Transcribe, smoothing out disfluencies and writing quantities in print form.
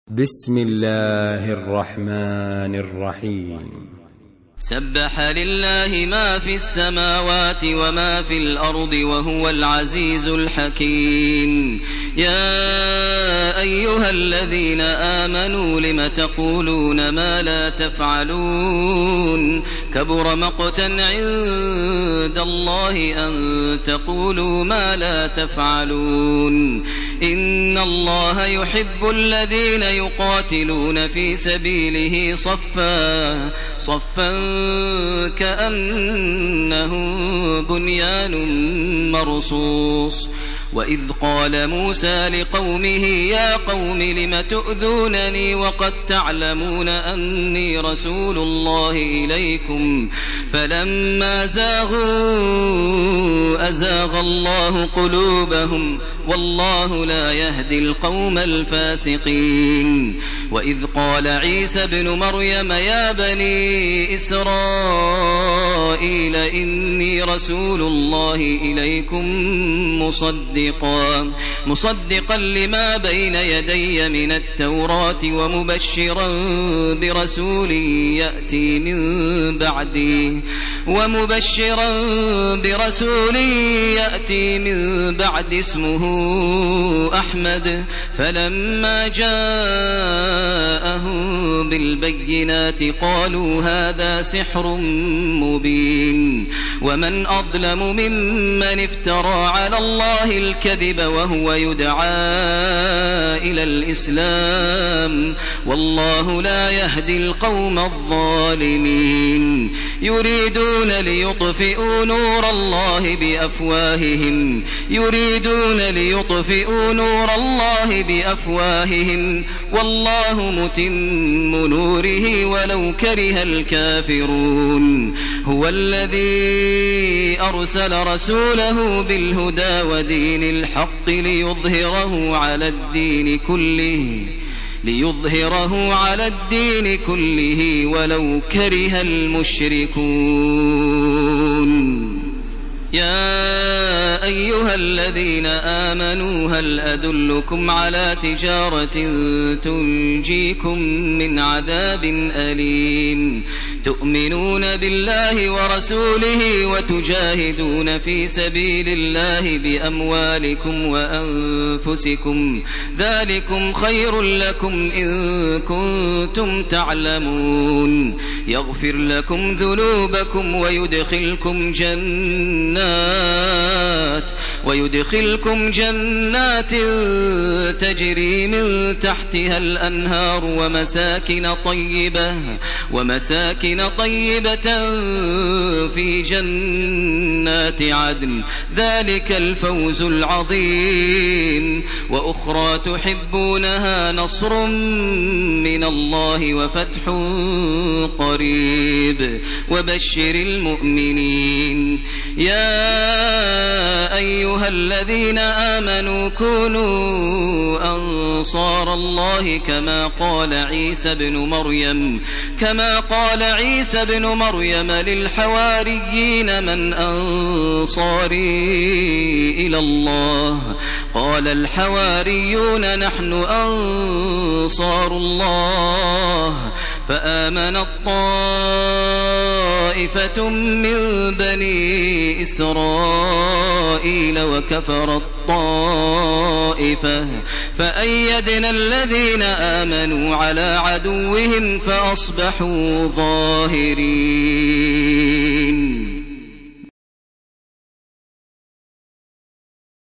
بسم الله الرحمن الرحيم. سبح لله ما في السماوات وما في الأرض وهو العزيز الحكيم. يا أيها الذين آمنوا لم تقولون ما لا تفعلون كبر مقتا عند الله أن تقولوا ما لا تفعلون. إن الله يحب الذين يقاتلون في سبيله صفا كأنهم بنيان مرصوص. وإذ قال موسى لقومه يا قوم لم تؤذونني وقد تعلمون أني رسول الله إليكم فلما زاغوا أزاغ الله قلوبهم والله لا يهدي القوم الفاسقين. وإذ قال عيسى ابن مريم يا بني إسرائيل إني رسول الله إليكم مصدقا لما بين يدي من التوراة ومبشرا برسول يأتي من بعد اسمه أحمد. فلما جاءهم بالبينات قالوا هذا سحر مبين. ومن أظلم ممن افترى على الله الكذب وهو يدعى إلى الإسلام والله لا يهدي القوم الظالمين. يريدون ليطفئوا نور الله بأفواههم والله متم نوره ولو كره الكافرون. هو الذي أرسل رسوله بالهدى ودين الحق ليظهره على الدين كله ولو كره المشركون. يا أيها الذين آمنوا هل أدلكم على تجارة تنجيكم من عذاب أليم تؤمنون بالله ورسوله وتجاهدون في سبيل الله بأموالكم وأنفسكم ذلكم خير لكم إن كنتم تعلمون. يغفر لكم ذنوبكم ويدخلكم جنات تجري من تحتها الأنهار ومساكن طيبة في جنات عدن ذلك الفوز العظيم. وأخرى تحبونها نصر من الله وفتح قريب وبشر المؤمنين. يا أيها الذين آمنوا كونوا أنصار الله كما قال عيسى بن مريم للحواريين من أنصاري إلى الله قال الحواريون نحن أنصار الله. فآمنت طائفة من بني إسرائيل وكفرت طائفة فأيدنا الذين آمنوا على عدوهم فأصبحوا ظاهرين.